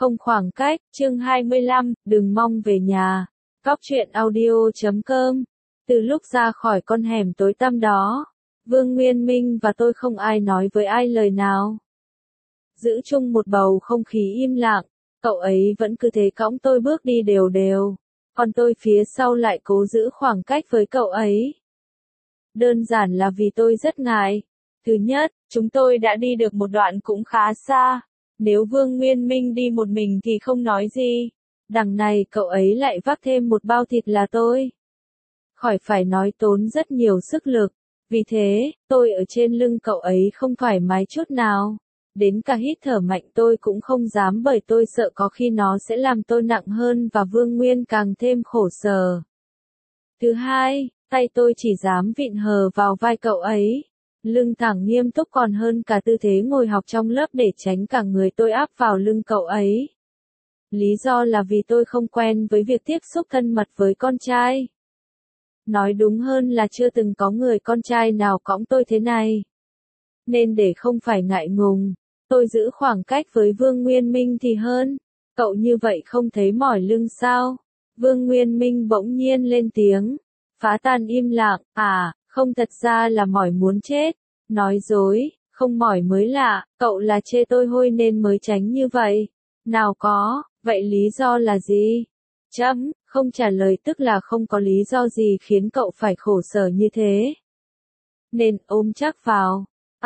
Không khoảng cách, chương 25, đừng mong về nhà. Cóc truyện audio.com. Từ lúc ra khỏi con hẻm tối tăm đó, Vương Nguyên Minh và tôi không ai nói với ai lời nào. Giữ chung một bầu không khí im lặng, cậu ấy vẫn cứ thế cõng tôi bước đi đều đều, còn tôi phía sau lại cố giữ khoảng cách với cậu ấy. Đơn giản là vì tôi rất ngại. Thứ nhất, chúng tôi đã đi được một đoạn cũng khá xa. Nếu Vương Nguyên Minh đi một mình thì không nói gì. Đằng này cậu ấy lại vác thêm một bao thịt là tôi. Khỏi phải nói tốn rất nhiều sức lực. Vì thế, tôi ở trên lưng cậu ấy không thoải mái chút nào. Đến cả hít thở mạnh tôi cũng không dám bởi tôi sợ có khi nó sẽ làm tôi nặng hơn và Vương Nguyên càng thêm khổ sở. Thứ hai, tay tôi chỉ dám vịn hờ vào vai cậu ấy. Lưng thẳng nghiêm túc còn hơn cả tư thế ngồi học trong lớp để tránh cả người tôi áp vào lưng cậu ấy. Lý do là vì tôi không quen với việc tiếp xúc thân mật với con trai. Nói đúng hơn là chưa từng có người con trai nào cõng tôi thế này. Nên để không phải ngại ngùng, tôi giữ khoảng cách với Vương Nguyên Minh thì hơn. Cậu như vậy không thấy mỏi lưng sao? Vương Nguyên Minh bỗng nhiên lên tiếng. Phá tan im lặng, không thật ra là mỏi muốn chết. Nói dối, không mỏi mới lạ, cậu là chê tôi hôi nên mới tránh như vậy. Nào có, vậy lý do là gì? Không trả lời tức là không có lý do gì khiến cậu phải khổ sở như thế. Nên ôm chắc vào.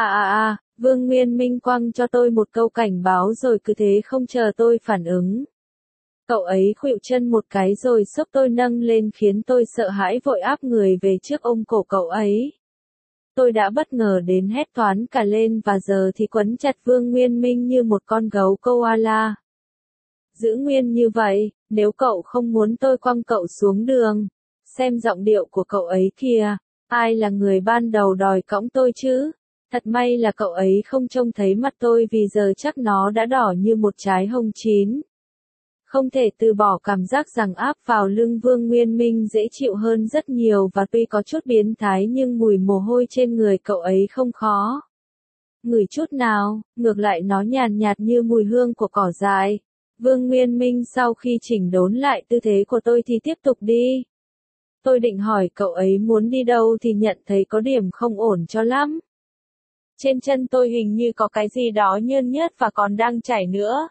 Vương Nguyên Minh quăng cho tôi một câu cảnh báo rồi cứ thế không chờ tôi phản ứng. Cậu ấy khuỵu chân một cái rồi xốc tôi nâng lên khiến tôi sợ hãi vội áp người về trước ôm cổ cậu ấy. Tôi đã bất ngờ đến hét toán cả lên và giờ thì quấn chặt Vương Nguyên Minh như một con gấu koala. Giữ nguyên như vậy, nếu cậu không muốn tôi quăng cậu xuống đường. Xem giọng điệu của cậu ấy kìa, ai là người ban đầu đòi cõng tôi chứ? Thật may là cậu ấy không trông thấy mặt tôi vì giờ chắc nó đã đỏ như một trái hồng chín. Không thể từ bỏ cảm giác rằng áp vào lưng Vương Nguyên Minh dễ chịu hơn rất nhiều và tuy có chút biến thái nhưng mùi mồ hôi trên người cậu ấy không khó ngửi chút nào, ngược lại nó nhàn nhạt như mùi hương của cỏ dại. Vương Nguyên Minh sau khi chỉnh đốn lại tư thế của tôi thì tiếp tục đi. Tôi định hỏi cậu ấy muốn đi đâu thì nhận thấy có điểm không ổn cho lắm. Trên chân tôi hình như có cái gì đó nhơn nhớt và còn đang chảy nữa.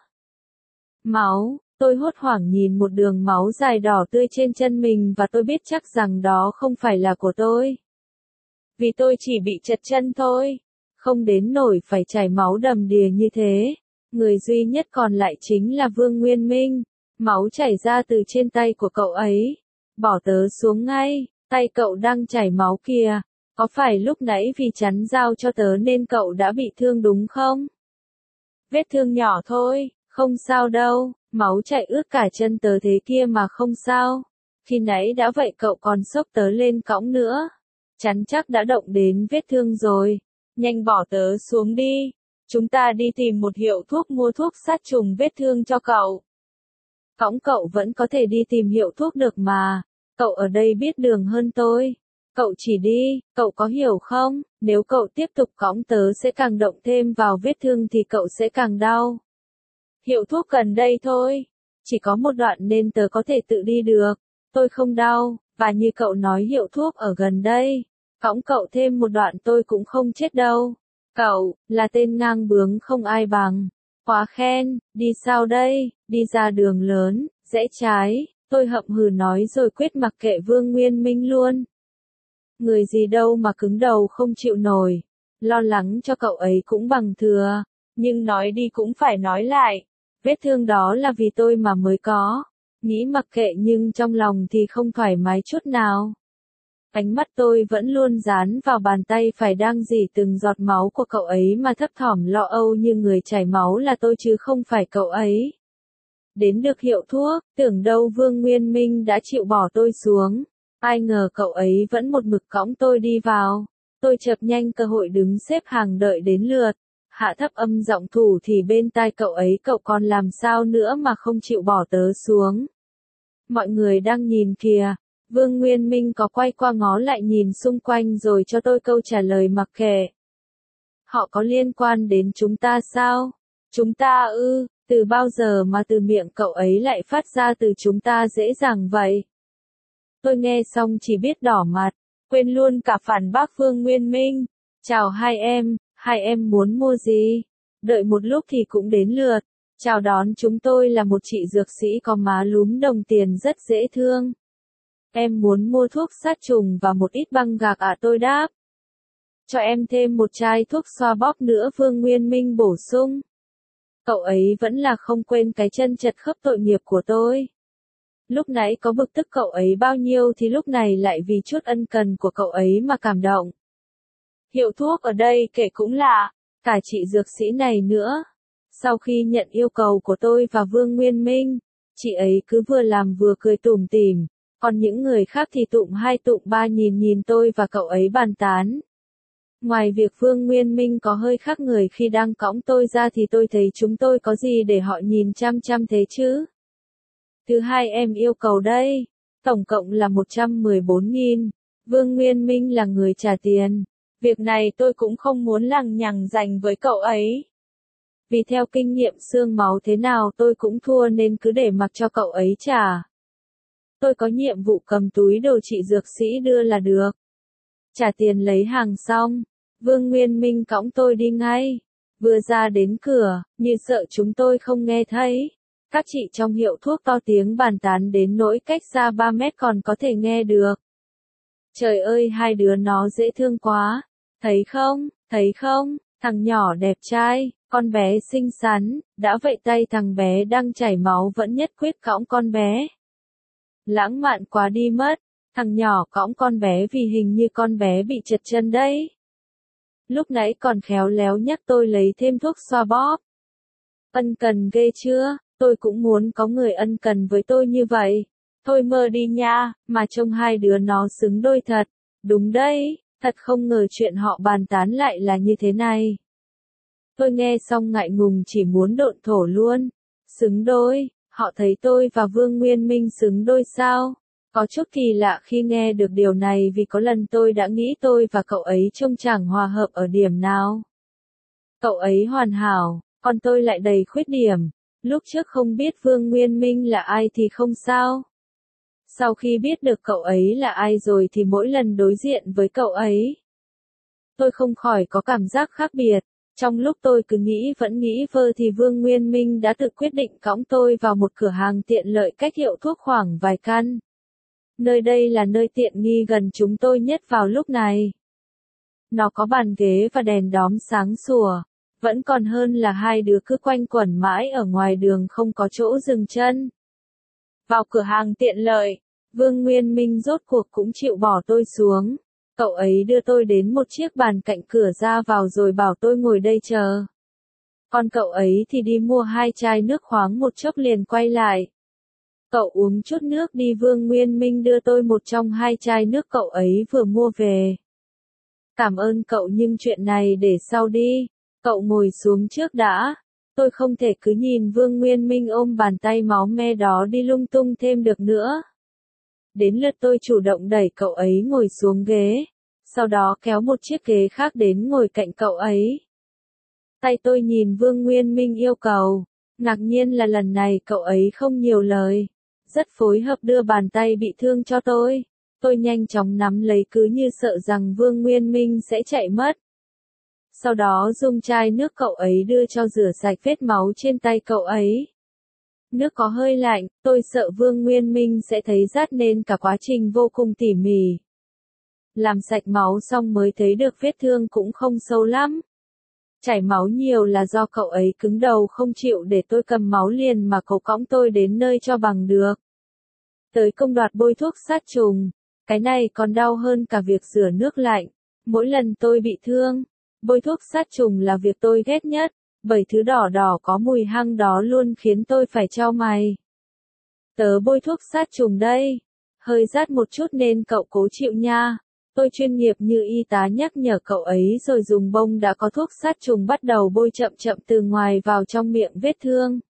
Máu. Tôi hốt hoảng nhìn một đường máu dài đỏ tươi trên chân mình và tôi biết chắc rằng đó không phải là của tôi. Vì tôi chỉ bị trật chân thôi. Không đến nổi phải chảy máu đầm đìa như thế. Người duy nhất còn lại chính là Vương Nguyên Minh. Máu chảy ra từ trên tay của cậu ấy. Bỏ tớ xuống ngay, tay cậu đang chảy máu kìa. Có phải lúc nãy vì chắn dao cho tớ nên cậu đã bị thương đúng không? Vết thương nhỏ thôi, không sao đâu. Máu chảy ướt cả chân tớ thế kia mà không sao. Khi nãy đã vậy cậu còn xốc tớ lên cõng nữa. Chắn chắc đã động đến vết thương rồi. Nhanh bỏ tớ xuống đi. Chúng ta đi tìm một hiệu thuốc mua thuốc sát trùng vết thương cho cậu. Cõng cậu vẫn có thể đi tìm hiệu thuốc được mà. Cậu ở đây biết đường hơn tôi. Cậu chỉ đi, cậu có hiểu không? Nếu cậu tiếp tục cõng tớ sẽ càng động thêm vào vết thương thì cậu sẽ càng đau. Hiệu thuốc gần đây thôi. Chỉ có một đoạn nên tớ có thể tự đi được. Tôi không đau, và như cậu nói hiệu thuốc ở gần đây. Cõng cậu thêm một đoạn tôi cũng không chết đâu. Cậu, là tên ngang bướng không ai bằng. Quá khen, đi sao đây, đi ra đường lớn, rẽ trái. Tôi hậm hừ nói rồi quyết mặc kệ Vương Nguyên Minh luôn. Người gì đâu mà cứng đầu không chịu nổi. Lo lắng cho cậu ấy cũng bằng thừa. Nhưng nói đi cũng phải nói lại. Vết thương đó là vì tôi mà mới có. Nghĩ mặc kệ nhưng trong lòng thì không thoải mái chút nào. Ánh mắt tôi vẫn luôn dán vào bàn tay phải đang rỉ từng giọt máu của cậu ấy mà thấp thỏm lo âu như người chảy máu là tôi chứ không phải cậu ấy. Đến được hiệu thuốc, tưởng đâu Vương Nguyên Minh đã chịu bỏ tôi xuống. Ai ngờ cậu ấy vẫn một mực cõng tôi đi vào. Tôi chợp nhanh cơ hội đứng xếp hàng đợi đến lượt. Hạ thấp âm giọng thủ thì bên tai cậu ấy cậu còn làm sao nữa mà không chịu bỏ tớ xuống. Mọi người đang nhìn kìa. Vương Nguyên Minh có quay qua ngó lại nhìn xung quanh rồi cho tôi câu trả lời mặc kệ. Họ có liên quan đến chúng ta sao? Chúng ta ư? Từ bao giờ mà từ miệng cậu ấy lại phát ra từ chúng ta dễ dàng vậy? Tôi nghe xong chỉ biết đỏ mặt, quên luôn cả phản bác Vương Nguyên Minh. Chào hai em muốn mua gì? Đợi một lúc thì cũng đến lượt. Chào đón chúng tôi là một chị dược sĩ có má lúm đồng tiền rất dễ thương. Em muốn mua thuốc sát trùng và một ít băng gạc ạ, tôi đáp. Cho em thêm một chai thuốc xoa bóp nữa, Vương Nguyên Minh bổ sung. Cậu ấy vẫn là không quên cái chân chật khớp tội nghiệp của tôi. Lúc nãy có bực tức cậu ấy bao nhiêu thì lúc này lại vì chút ân cần của cậu ấy mà cảm động. Hiệu thuốc ở đây kể cũng lạ, cả chị dược sĩ này nữa. Sau khi nhận yêu cầu của tôi và Vương Nguyên Minh, chị ấy cứ vừa làm vừa cười tủm tỉm, còn những người khác thì tụm hai tụm ba nhìn tôi và cậu ấy bàn tán. Ngoài việc Vương Nguyên Minh có hơi khác người khi đang cõng tôi ra thì tôi thấy chúng tôi có gì để họ nhìn chăm chăm thế chứ. Thứ hai em yêu cầu đây, tổng cộng là 114.000, Vương Nguyên Minh là người trả tiền. Việc này tôi cũng không muốn lằng nhằng giành với cậu ấy. Vì theo kinh nghiệm xương máu thế nào tôi cũng thua nên cứ để mặc cho cậu ấy trả. Tôi có nhiệm vụ cầm túi đồ chị dược sĩ đưa là được. Trả tiền lấy hàng xong, Vương Nguyên Minh cõng tôi đi ngay. Vừa ra đến cửa, như sợ chúng tôi không nghe thấy. Các chị trong hiệu thuốc to tiếng bàn tán đến nỗi cách xa 3 mét còn có thể nghe được. Trời ơi, hai đứa nó dễ thương quá. Thấy không, thằng nhỏ đẹp trai, con bé xinh xắn, đã vậy tay thằng bé đang chảy máu vẫn nhất quyết cõng con bé. Lãng mạn quá đi mất, thằng nhỏ cõng con bé vì hình như con bé bị trật chân đấy. Lúc nãy còn khéo léo nhắc tôi lấy thêm thuốc xoa bóp. Ân cần ghê chưa, tôi cũng muốn có người ân cần với tôi như vậy. Thôi mơ đi nha, mà trông hai đứa nó xứng đôi thật. Đúng đấy, thật không ngờ chuyện họ bàn tán lại là như thế này. Tôi nghe xong ngại ngùng chỉ muốn độn thổ luôn. Xứng đôi, họ thấy tôi và Vương Nguyên Minh xứng đôi sao? Có chút kỳ lạ khi nghe được điều này vì có lần tôi đã nghĩ tôi và cậu ấy trông chẳng hòa hợp ở điểm nào. Cậu ấy hoàn hảo, còn tôi lại đầy khuyết điểm. Lúc trước không biết Vương Nguyên Minh là ai thì không sao. Sau khi biết được cậu ấy là ai rồi thì mỗi lần đối diện với cậu ấy, tôi không khỏi có cảm giác khác biệt. Trong lúc tôi cứ vẫn nghĩ vơ thì Vương Nguyên Minh đã tự quyết định cõng tôi vào một cửa hàng tiện lợi cách hiệu thuốc khoảng vài căn. Nơi đây là nơi tiện nghi gần chúng tôi nhất vào lúc này. Nó có bàn ghế và đèn đóm sáng sủa. Vẫn còn hơn là hai đứa cứ quanh quẩn mãi ở ngoài đường không có chỗ dừng chân. Vào cửa hàng tiện lợi, Vương Nguyên Minh rốt cuộc cũng chịu bỏ tôi xuống. Cậu ấy đưa tôi đến một chiếc bàn cạnh cửa ra vào rồi bảo tôi ngồi đây chờ. Còn cậu ấy thì đi mua 2 chai nước khoáng một chốc liền quay lại. Cậu uống chút nước đi, Vương Nguyên Minh đưa tôi một trong 2 chai nước cậu ấy vừa mua về. Cảm ơn cậu nhưng chuyện này để sau đi. Cậu ngồi xuống trước đã. Tôi không thể cứ nhìn Vương Nguyên Minh ôm bàn tay máu me đó đi lung tung thêm được nữa. Đến lượt tôi chủ động đẩy cậu ấy ngồi xuống ghế. Sau đó kéo một chiếc ghế khác đến ngồi cạnh cậu ấy. Tay tôi nhìn Vương Nguyên Minh yêu cầu. Ngạc nhiên là lần này cậu ấy không nhiều lời. Rất phối hợp đưa bàn tay bị thương cho tôi. Tôi nhanh chóng nắm lấy cứ như sợ rằng Vương Nguyên Minh sẽ chạy mất. Sau đó dùng chai nước cậu ấy đưa cho rửa sạch vết máu trên tay cậu ấy. Nước có hơi lạnh, tôi sợ Vương Nguyên Minh sẽ thấy rát nên cả quá trình vô cùng tỉ mỉ. Làm sạch máu xong mới thấy được vết thương cũng không sâu lắm. Chảy máu nhiều là do cậu ấy cứng đầu không chịu để tôi cầm máu liền mà cậu cõng tôi đến nơi cho bằng được. Tới công đoạn bôi thuốc sát trùng, cái này còn đau hơn cả việc rửa nước lạnh. Mỗi lần tôi bị thương, bôi thuốc sát trùng là việc tôi ghét nhất, bởi thứ đỏ đỏ có mùi hăng đó luôn khiến tôi phải chau mày. Tớ bôi thuốc sát trùng đây, hơi rát một chút nên cậu cố chịu nha. Tôi chuyên nghiệp như y tá nhắc nhở cậu ấy rồi dùng bông đã có thuốc sát trùng bắt đầu bôi chậm chậm từ ngoài vào trong miệng vết thương.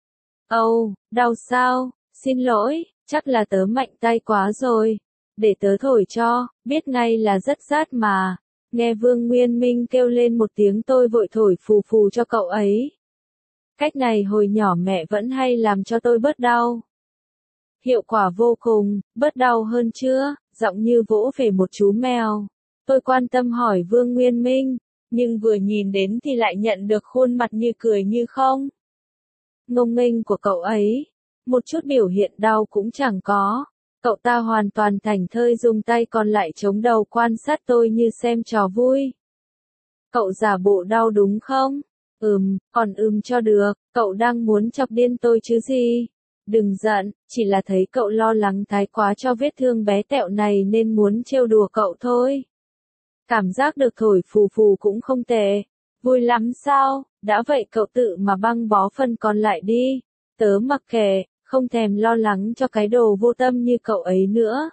Âu, đau sao? Xin lỗi, chắc là tớ mạnh tay quá rồi. Để tớ thổi cho, biết ngay là rất rát mà. Nghe Vương Nguyên Minh kêu lên một tiếng tôi vội thổi phù phù cho cậu ấy. Cách này hồi nhỏ mẹ vẫn hay làm cho tôi bớt đau. Hiệu quả vô cùng, bớt đau hơn chưa? Giọng như vỗ về một chú mèo. Tôi quan tâm hỏi Vương Nguyên Minh, nhưng vừa nhìn đến thì lại nhận được khuôn mặt như cười như không. Ngông nghênh của cậu ấy, một chút biểu hiện đau cũng chẳng có. Cậu ta hoàn toàn thảnh thơi dùng tay còn lại chống đầu quan sát tôi như xem trò vui. Cậu giả bộ đau đúng không? Còn cho được, cậu đang muốn chọc điên tôi chứ gì? Đừng giận, chỉ là thấy cậu lo lắng thái quá cho vết thương bé tẹo này nên muốn trêu đùa cậu thôi. Cảm giác được thổi phù phù cũng không tệ. Vui lắm sao? Đã vậy cậu tự mà băng bó phần còn lại đi. Tớ mặc kệ, không thèm lo lắng cho cái đồ vô tâm như cậu ấy nữa.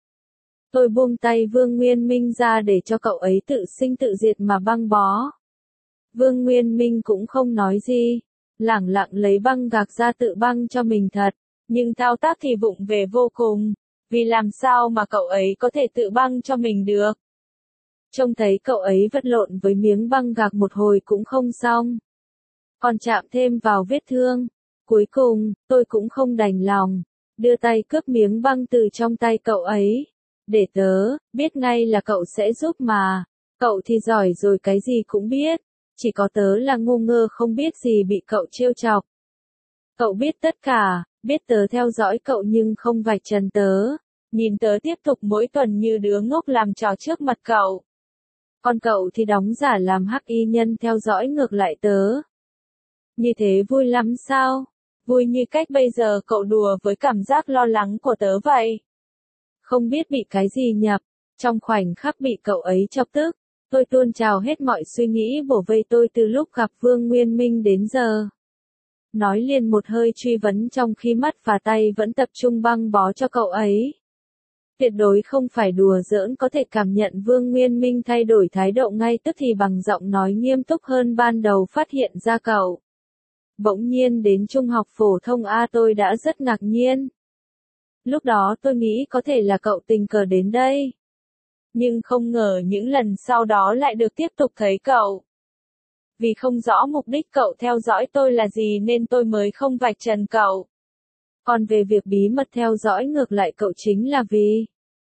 Tôi buông tay Vương Nguyên Minh ra để cho cậu ấy tự sinh tự diệt mà băng bó. Vương Nguyên Minh cũng không nói gì, lẳng lặng lấy băng gạc ra tự băng cho mình thật, nhưng thao tác thì vụng về vô cùng, vì làm sao mà cậu ấy có thể tự băng cho mình được. Trông thấy cậu ấy vật lộn với miếng băng gạc một hồi cũng không xong. Còn chạm thêm vào vết thương. Cuối cùng, tôi cũng không đành lòng, đưa tay cướp miếng băng từ trong tay cậu ấy. Để tớ, biết ngay là cậu sẽ giúp mà. Cậu thì giỏi rồi cái gì cũng biết. Chỉ có tớ là ngu ngơ không biết gì bị cậu trêu chọc. Cậu biết tất cả, biết tớ theo dõi cậu nhưng không vạch trần tớ. Nhìn tớ tiếp tục mỗi tuần như đứa ngốc làm trò trước mặt cậu. Còn cậu thì đóng giả làm hắc y nhân theo dõi ngược lại tớ. Như thế vui lắm sao? Vui như cách bây giờ cậu đùa với cảm giác lo lắng của tớ vậy. Không biết bị cái gì nhập, trong khoảnh khắc bị cậu ấy chọc tức, tôi tuôn trào hết mọi suy nghĩ bổ vây tôi từ lúc gặp Vương Nguyên Minh đến giờ. Nói liền một hơi truy vấn trong khi mắt và tay vẫn tập trung băng bó cho cậu ấy. Tuyệt đối không phải đùa giỡn có thể cảm nhận Vương Nguyên Minh thay đổi thái độ ngay tức thì bằng giọng nói nghiêm túc hơn ban đầu phát hiện ra cậu. Bỗng nhiên đến trung học phổ thông A tôi đã rất ngạc nhiên. Lúc đó tôi nghĩ có thể là cậu tình cờ đến đây. Nhưng không ngờ những lần sau đó lại được tiếp tục thấy cậu. Vì không rõ mục đích cậu theo dõi tôi là gì nên tôi mới không vạch trần cậu. Còn về việc bí mật theo dõi ngược lại cậu chính là vì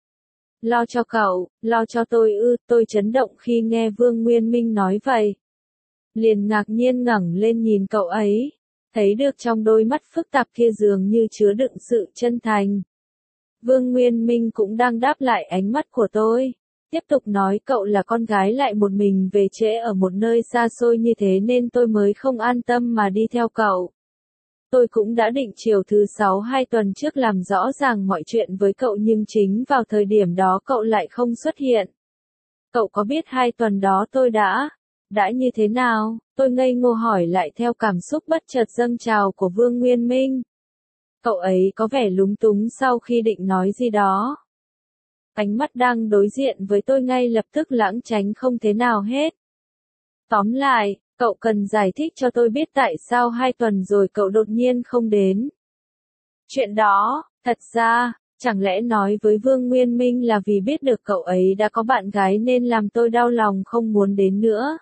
lo cho cậu, lo cho tôi tôi chấn động khi nghe Vương Nguyên Minh nói vậy. Liền ngạc nhiên ngẩng lên nhìn cậu ấy, thấy được trong đôi mắt phức tạp kia dường như chứa đựng sự chân thành. Vương Nguyên Minh cũng đang đáp lại ánh mắt của tôi. Tiếp tục nói cậu là con gái lại một mình về trễ ở một nơi xa xôi như thế nên tôi mới không an tâm mà đi theo cậu. Tôi cũng đã định chiều thứ 6 2 tuần trước làm rõ ràng mọi chuyện với cậu nhưng chính vào thời điểm đó cậu lại không xuất hiện. Cậu có biết 2 tuần đó tôi đã như thế nào? Tôi ngây ngô hỏi lại theo cảm xúc bất chợt dâng trào của Vương Nguyên Minh. Cậu ấy có vẻ lúng túng sau khi định nói gì đó. Ánh mắt đang đối diện với tôi ngay lập tức lãng tránh không thế nào hết. Tóm lại, cậu cần giải thích cho tôi biết tại sao 2 tuần rồi cậu đột nhiên không đến. Chuyện đó, thật ra, chẳng lẽ nói với Vương Nguyên Minh là vì biết được cậu ấy đã có bạn gái nên làm tôi đau lòng không muốn đến nữa.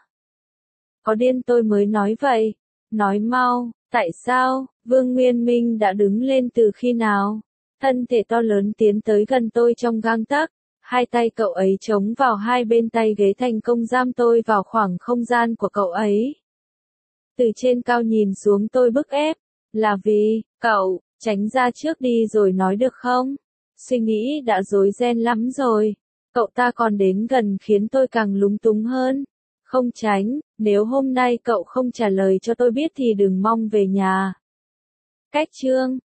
Có điên tôi mới nói vậy. Nói mau, tại sao? Vương Nguyên Minh đã đứng lên từ khi nào? Thân thể to lớn tiến tới gần tôi trong gang tấc. Hai tay cậu ấy chống vào hai bên tay ghế thành công giam tôi vào khoảng không gian của cậu ấy. Từ trên cao nhìn xuống tôi bức ép. Là vì, cậu, tránh ra trước đi rồi nói được không? Suy nghĩ đã rối ren lắm rồi. Cậu ta còn đến gần khiến tôi càng lúng túng hơn. Không tránh, nếu hôm nay cậu không trả lời cho tôi biết thì đừng mong về nhà. Cách chương